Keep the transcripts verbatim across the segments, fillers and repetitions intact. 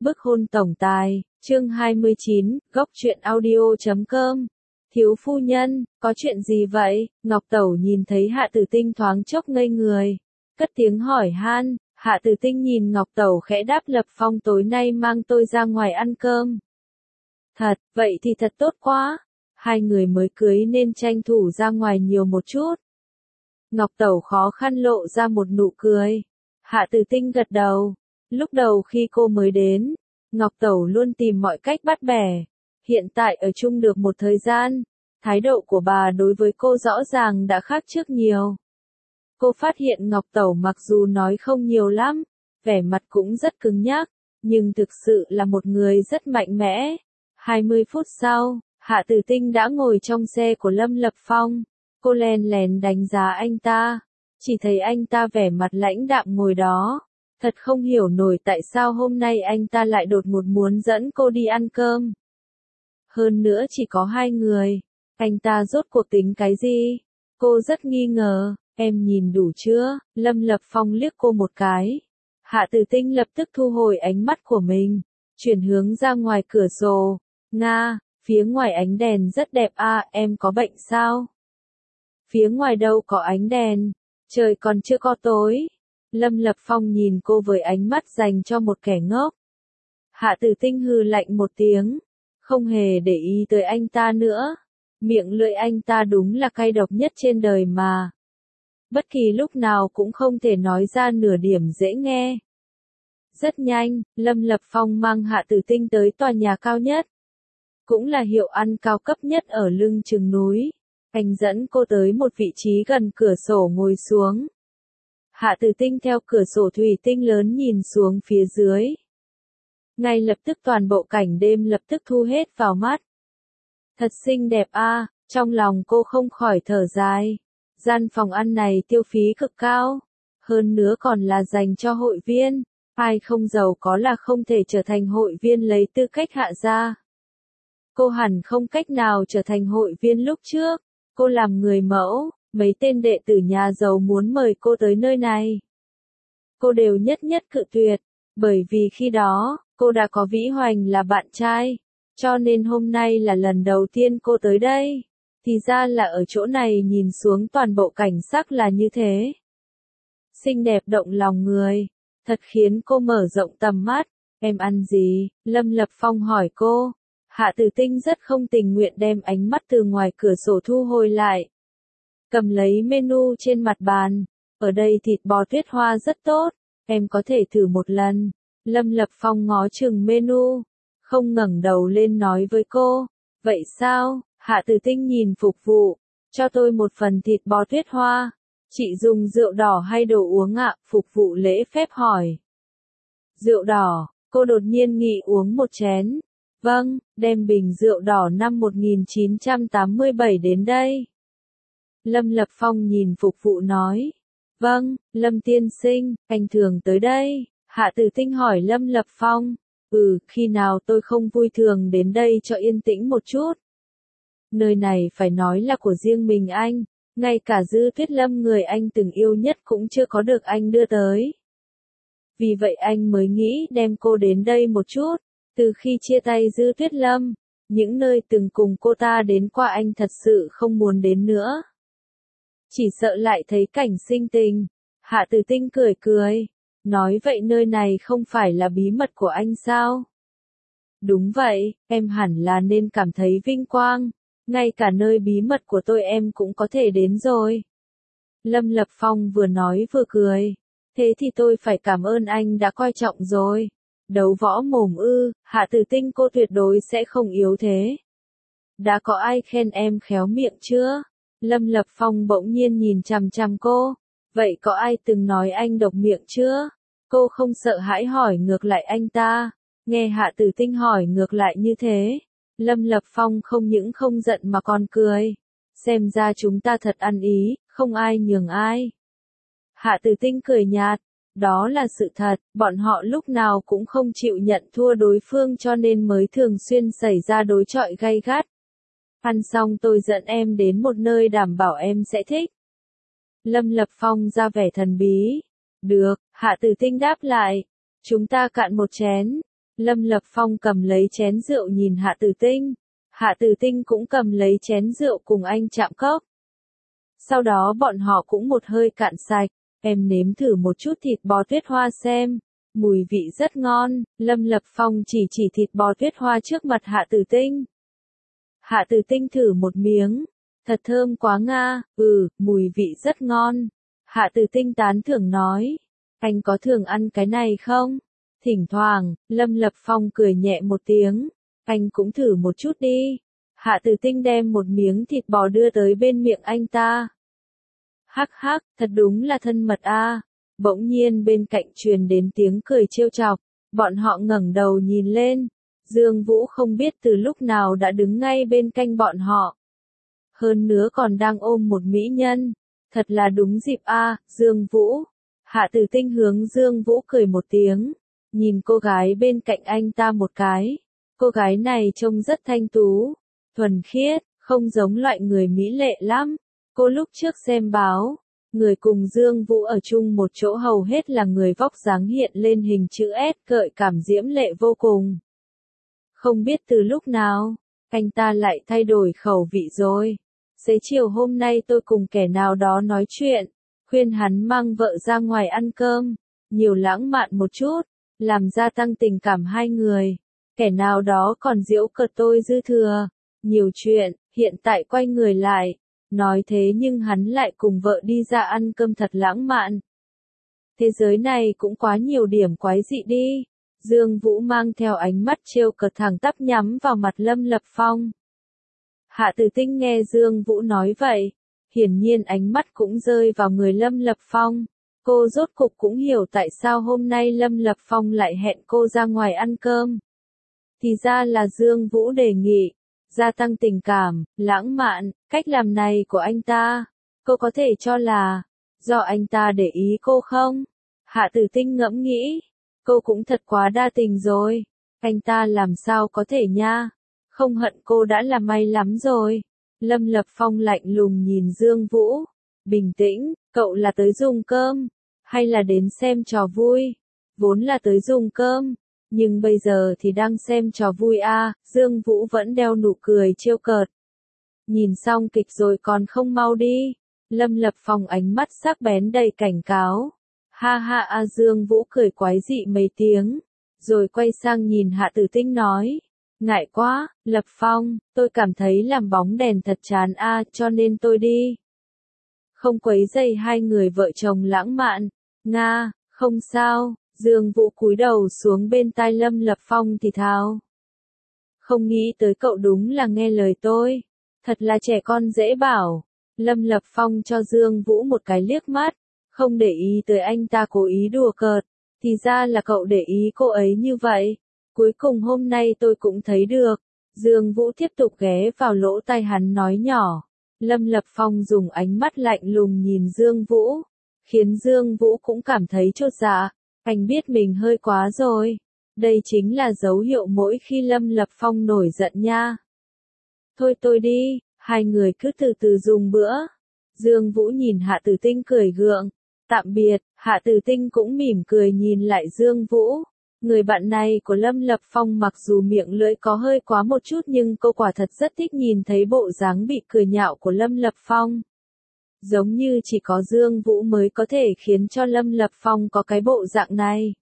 Bức hôn tổng tài, chương hai mươi chín, góc truyện audio chấm com. Thiếu phu nhân, có chuyện gì vậy? Ngọc Tẩu nhìn thấy Hạ Tử Tinh thoáng chốc ngây người. Cất tiếng hỏi han, Hạ Tử Tinh nhìn Ngọc Tẩu khẽ đáp Lập Phong tối nay mang tôi ra ngoài ăn cơm. Thật, vậy thì thật tốt quá. Hai người mới cưới nên tranh thủ ra ngoài nhiều một chút. Ngọc Tẩu khó khăn lộ ra một nụ cười. Hạ Tử Tinh gật đầu. Lúc đầu khi cô mới đến, Ngọc Tẩu luôn tìm mọi cách bắt bẻ. Hiện tại ở chung được một thời gian, thái độ của bà đối với cô rõ ràng đã khác trước nhiều. Cô phát hiện Ngọc Tẩu mặc dù nói không nhiều lắm, vẻ mặt cũng rất cứng nhắc, nhưng thực sự là một người rất mạnh mẽ. hai mươi phút sau, Hạ Tử Tinh đã ngồi trong xe của Lâm Lập Phong. Cô len lén đánh giá anh ta, chỉ thấy anh ta vẻ mặt lãnh đạm ngồi đó. Thật không hiểu nổi tại sao hôm nay anh ta lại đột ngột muốn dẫn cô đi ăn cơm. Hơn nữa chỉ có hai người, anh ta rốt cuộc tính cái gì? Cô rất nghi ngờ, em nhìn đủ chưa? Lâm Lập Phong liếc cô một cái. Hạ Tử Tinh lập tức thu hồi ánh mắt của mình, chuyển hướng ra ngoài cửa sổ. Nga, phía ngoài ánh đèn rất đẹp à, em có bệnh sao? Phía ngoài đâu có ánh đèn, trời còn chưa có tối. Lâm Lập Phong nhìn cô với ánh mắt dành cho một kẻ ngốc. Hạ Tử Tinh hừ lạnh một tiếng, không hề để ý tới anh ta nữa. Miệng lưỡi anh ta đúng là cay độc nhất trên đời mà. Bất kỳ lúc nào cũng không thể nói ra nửa điểm dễ nghe. Rất nhanh, Lâm Lập Phong mang Hạ Tử Tinh tới tòa nhà cao nhất. Cũng là hiệu ăn cao cấp nhất ở lưng chừng núi. Anh dẫn cô tới một vị trí gần cửa sổ ngồi xuống. Hạ Tử Tinh theo cửa sổ thủy tinh lớn nhìn xuống phía dưới. Ngay lập tức toàn bộ cảnh đêm lập tức thu hết vào mắt. Thật xinh đẹp a, trong lòng cô không khỏi thở dài. Gian phòng ăn này tiêu phí cực cao, hơn nữa còn là dành cho hội viên. Ai không giàu có là không thể trở thành hội viên lấy tư cách hạ gia. Cô hẳn không cách nào trở thành hội viên lúc trước. Cô làm người mẫu. Mấy tên đệ tử nhà giàu muốn mời cô tới nơi này. Cô đều nhất nhất cự tuyệt, bởi vì khi đó, cô đã có Vĩ Hoành là bạn trai, cho nên hôm nay là lần đầu tiên cô tới đây. Thì ra là ở chỗ này nhìn xuống toàn bộ cảnh sắc là như thế. Xinh đẹp động lòng người, thật khiến cô mở rộng tầm mắt. Em ăn gì? Lâm Lập Phong hỏi cô. Hạ Tử Tinh rất không tình nguyện đem ánh mắt từ ngoài cửa sổ thu hồi lại. Cầm lấy menu trên mặt bàn, ở đây thịt bò tuyết hoa rất tốt, em có thể thử một lần. Lâm Lập Phong ngó chừng menu, không ngẩng đầu lên nói với cô, vậy sao? Hạ Tử Tinh nhìn phục vụ, cho tôi một phần thịt bò tuyết hoa. Chị dùng rượu đỏ hay đồ uống ạ? Phục vụ lễ phép hỏi. Rượu đỏ, cô đột nhiên nghĩ uống một chén. Vâng, đem bình rượu đỏ năm một nghìn chín trăm tám mươi bảy đến đây. Lâm Lập Phong nhìn phục vụ nói. Vâng, Lâm tiên sinh, anh thường tới đây. Hạ Tử Tinh hỏi Lâm Lập Phong. Ừ, khi nào tôi không vui thường đến đây cho yên tĩnh một chút. Nơi này phải nói là của riêng mình anh. Ngay cả Dư Tuyết Lâm người anh từng yêu nhất cũng chưa có được anh đưa tới. Vì vậy anh mới nghĩ đem cô đến đây một chút. Từ khi chia tay Dư Tuyết Lâm, những nơi từng cùng cô ta đến qua anh thật sự không muốn đến nữa. Chỉ sợ lại thấy cảnh sinh tình. Hạ Tử Tinh cười cười. Nói vậy nơi này không phải là bí mật của anh sao? Đúng vậy, em hẳn là nên cảm thấy vinh quang. Ngay cả nơi bí mật của tôi em cũng có thể đến rồi. Lâm Lập Phong vừa nói vừa cười. Thế thì tôi phải cảm ơn anh đã coi trọng rồi. Đấu võ mồm ư, Hạ Tử Tinh cô tuyệt đối sẽ không yếu thế. Đã có ai khen em khéo miệng chưa? Lâm Lập Phong bỗng nhiên nhìn chằm chằm cô. Vậy có ai từng nói anh độc miệng chưa? Cô không sợ hãi hỏi ngược lại anh ta. Nghe Hạ Tử Tinh hỏi ngược lại như thế. Lâm Lập Phong không những không giận mà còn cười. Xem ra chúng ta thật ăn ý, không ai nhường ai. Hạ Tử Tinh cười nhạt. Đó là sự thật, bọn họ lúc nào cũng không chịu nhận thua đối phương cho nên mới thường xuyên xảy ra đối chọi gay gắt. Ăn xong tôi dẫn em đến một nơi đảm bảo em sẽ thích. Lâm Lập Phong ra vẻ thần bí. Được, Hạ Tử Tinh đáp lại. Chúng ta cạn một chén. Lâm Lập Phong cầm lấy chén rượu nhìn Hạ Tử Tinh. Hạ Tử Tinh cũng cầm lấy chén rượu cùng anh chạm cốc. Sau đó bọn họ cũng một hơi cạn sạch. Em nếm thử một chút thịt bò tuyết hoa xem. Mùi vị rất ngon. Lâm Lập Phong chỉ chỉ thịt bò tuyết hoa trước mặt Hạ Tử Tinh. Hạ Tử Tinh thử một miếng. Thật thơm quá nga, ừ, mùi vị rất ngon. Hạ Tử Tinh tán thưởng nói. Anh có thường ăn cái này không? Thỉnh thoảng, Lâm Lập Phong cười nhẹ một tiếng. Anh cũng thử một chút đi. Hạ Tử Tinh đem một miếng thịt bò đưa tới bên miệng anh ta. Hắc hắc, thật đúng là thân mật a. Bỗng nhiên bên cạnh truyền đến tiếng cười trêu chọc. Bọn họ ngẩng đầu nhìn lên. Dương Vũ không biết từ lúc nào đã đứng ngay bên cạnh bọn họ. Hơn nữa còn đang ôm một mỹ nhân. Thật là đúng dịp a, Dương Vũ. Hạ Tử Tinh hướng Dương Vũ cười một tiếng. Nhìn cô gái bên cạnh anh ta một cái. Cô gái này trông rất thanh tú. Thuần khiết, không giống loại người mỹ lệ lắm. Cô lúc trước xem báo. Người cùng Dương Vũ ở chung một chỗ hầu hết là người vóc dáng hiện lên hình chữ S gợi cảm diễm lệ vô cùng. Không biết từ lúc nào, anh ta lại thay đổi khẩu vị rồi. Xế chiều hôm nay tôi cùng kẻ nào đó nói chuyện, khuyên hắn mang vợ ra ngoài ăn cơm, nhiều lãng mạn một chút, làm gia tăng tình cảm hai người. Kẻ nào đó còn giễu cợt tôi dư thừa, nhiều chuyện, hiện tại quay người lại, nói thế nhưng hắn lại cùng vợ đi ra ăn cơm thật lãng mạn. Thế giới này cũng quá nhiều điểm quái dị đi. Dương Vũ mang theo ánh mắt trêu cợt thẳng tắp nhắm vào mặt Lâm Lập Phong. Hạ Tử Tinh nghe Dương Vũ nói vậy, hiển nhiên ánh mắt cũng rơi vào người Lâm Lập Phong. Cô rốt cục cũng hiểu tại sao hôm nay Lâm Lập Phong lại hẹn cô ra ngoài ăn cơm. Thì ra là Dương Vũ đề nghị, gia tăng tình cảm, lãng mạn, cách làm này của anh ta. Cô có thể cho là, do anh ta để ý cô không? Hạ Tử Tinh ngẫm nghĩ, cô cũng thật quá đa tình rồi. Anh ta làm sao có thể nha? Không hận cô đã là may lắm rồi. Lâm Lập Phong lạnh lùng nhìn Dương Vũ. Bình tĩnh, cậu là tới dùng cơm, hay là đến xem trò vui? Vốn là tới dùng cơm, nhưng bây giờ thì đang xem trò vui a. À, Dương Vũ vẫn đeo nụ cười trêu cợt. Nhìn xong kịch rồi còn không mau đi. Lâm Lập Phong ánh mắt sắc bén đầy cảnh cáo. Ha ha a à, Dương Vũ cười quái dị mấy tiếng, rồi quay sang nhìn Hạ Tử Tinh nói. Ngại quá, Lập Phong, tôi cảm thấy làm bóng đèn thật chán a, à, cho nên tôi đi. Không quấy rầy hai người vợ chồng lãng mạn. Nga, không sao. Dương Vũ cúi đầu xuống bên tai Lâm Lập Phong thì thào. Không nghĩ tới cậu đúng là nghe lời tôi. Thật là trẻ con dễ bảo. Lâm Lập Phong cho Dương Vũ một cái liếc mắt, không để ý tới anh ta cố ý đùa cợt. Thì ra là cậu để ý cô ấy như vậy. Cuối cùng hôm nay tôi cũng thấy được. Dương Vũ tiếp tục ghé vào lỗ tai hắn nói nhỏ. Lâm Lập Phong dùng ánh mắt lạnh lùng nhìn Dương Vũ, khiến Dương Vũ cũng cảm thấy chột dạ. Anh biết mình hơi quá rồi. Đây chính là dấu hiệu mỗi khi Lâm Lập Phong nổi giận nha. Thôi tôi đi, hai người cứ từ từ dùng bữa. Dương Vũ nhìn Hạ Tử Tinh cười gượng. Tạm biệt, Hạ Tử Tinh cũng mỉm cười nhìn lại Dương Vũ. Người bạn này của Lâm Lập Phong mặc dù miệng lưỡi có hơi quá một chút nhưng cô quả thật rất thích nhìn thấy bộ dáng bị cười nhạo của Lâm Lập Phong. Giống như chỉ có Dương Vũ mới có thể khiến cho Lâm Lập Phong có cái bộ dạng này.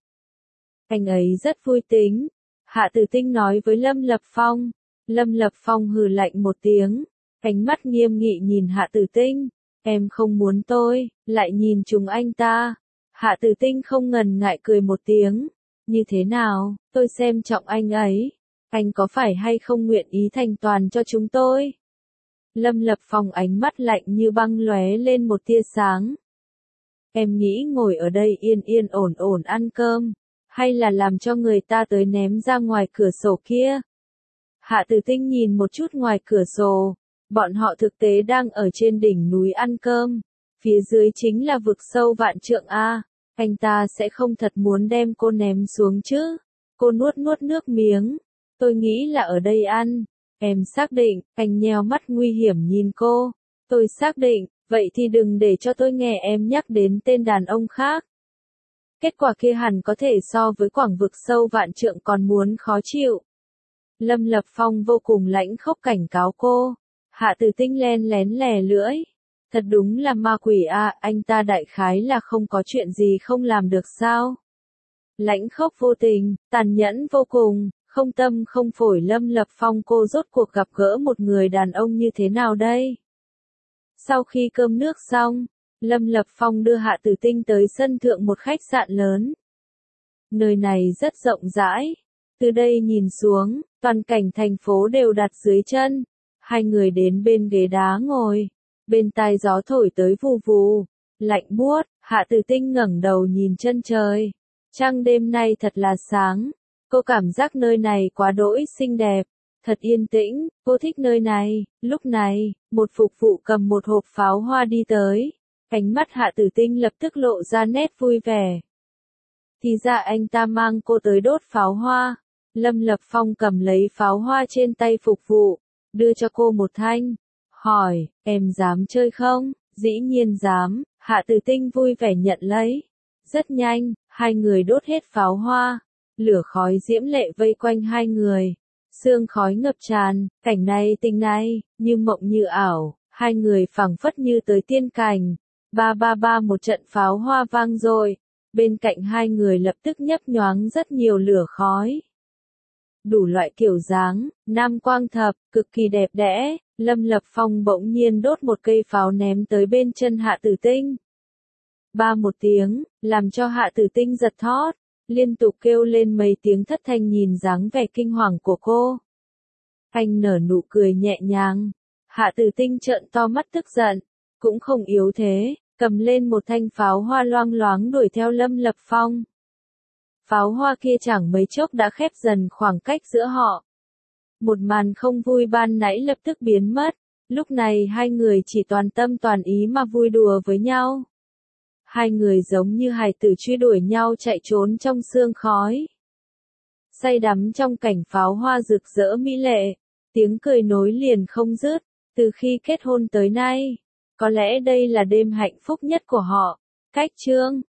Anh ấy rất vui tính. Hạ Tử Tinh nói với Lâm Lập Phong. Lâm Lập Phong hừ lạnh một tiếng. Ánh mắt nghiêm nghị nhìn Hạ Tử Tinh. Em không muốn tôi, lại nhìn chúng anh ta. Hạ Tử Tinh không ngần ngại cười một tiếng. Như thế nào, tôi xem trọng anh ấy. Anh có phải hay không nguyện ý thành toàn cho chúng tôi? Lâm Lập Phong ánh mắt lạnh như băng lóe lên một tia sáng. Em nghĩ ngồi ở đây yên yên ổn ổn ăn cơm, hay là làm cho người ta tới ném ra ngoài cửa sổ kia? Hạ Tử Tinh nhìn một chút ngoài cửa sổ. Bọn họ thực tế đang ở trên đỉnh núi ăn cơm. Phía dưới chính là vực sâu vạn trượng A. Anh ta sẽ không thật muốn đem cô ném xuống chứ. Cô nuốt nuốt nước miếng. Tôi nghĩ là ở đây ăn. Em xác định, anh nheo mắt nguy hiểm nhìn cô. Tôi xác định, vậy thì đừng để cho tôi nghe em nhắc đến tên đàn ông khác. Kết quả kia hẳn có thể so với quảng vực sâu vạn trượng còn muốn khó chịu. Lâm Lập Phong vô cùng lãnh khốc cảnh cáo cô. Hạ Tử Tinh len lén lè lưỡi. Thật đúng là ma quỷ à, anh ta đại khái là không có chuyện gì không làm được sao? Lãnh khốc vô tình, tàn nhẫn vô cùng, không tâm không phổi. Lâm Lập Phong, cô rốt cuộc gặp gỡ một người đàn ông như thế nào đây? Sau khi cơm nước xong, Lâm Lập Phong đưa Hạ Tử Tinh tới sân thượng một khách sạn lớn. Nơi này rất rộng rãi. Từ đây nhìn xuống, toàn cảnh thành phố đều đặt dưới chân. Hai người đến bên ghế đá ngồi. Bên tai gió thổi tới vù vù. Lạnh buốt, Hạ Tử Tinh ngẩng đầu nhìn chân trời. Trăng đêm nay thật là sáng. Cô cảm giác nơi này quá đỗi xinh đẹp. Thật yên tĩnh, cô thích nơi này. Lúc này, một phục vụ cầm một hộp pháo hoa đi tới. Ánh mắt Hạ Tử Tinh lập tức lộ ra nét vui vẻ. Thì ra anh ta mang cô tới đốt pháo hoa. Lâm Lập Phong cầm lấy pháo hoa trên tay phục vụ, đưa cho cô một thanh. Hỏi, em dám chơi không? Dĩ nhiên dám, Hạ Tử Tinh vui vẻ nhận lấy. Rất nhanh, hai người đốt hết pháo hoa. Lửa khói diễm lệ vây quanh hai người. Sương khói ngập tràn, cảnh này tình này, như mộng như ảo, hai người phảng phất như tới tiên cảnh. Ba ba ba, một trận pháo hoa vang dội. Bên cạnh hai người lập tức nhấp nhoáng rất nhiều lửa khói. Đủ loại kiểu dáng, nam quang thập, cực kỳ đẹp đẽ. Lâm Lập Phong bỗng nhiên đốt một cây pháo ném tới bên chân Hạ Tử Tinh. Ba một tiếng, làm cho Hạ Tử Tinh giật thót, liên tục kêu lên mấy tiếng thất thanh nhìn dáng vẻ kinh hoàng của cô. Anh nở nụ cười nhẹ nhàng. Hạ Tử Tinh trợn to mắt tức giận, cũng không yếu thế, cầm lên một thanh pháo hoa loang loáng đuổi theo Lâm Lập Phong. Pháo hoa kia chẳng mấy chốc đã khép dần khoảng cách giữa họ. Một màn không vui ban nãy lập tức biến mất, lúc này hai người chỉ toàn tâm toàn ý mà vui đùa với nhau. Hai người giống như hài tử truy đuổi nhau chạy trốn trong sương khói. Say đắm trong cảnh pháo hoa rực rỡ mỹ lệ, tiếng cười nối liền không dứt, từ khi kết hôn tới nay. Có lẽ đây là đêm hạnh phúc nhất của họ. Cách chương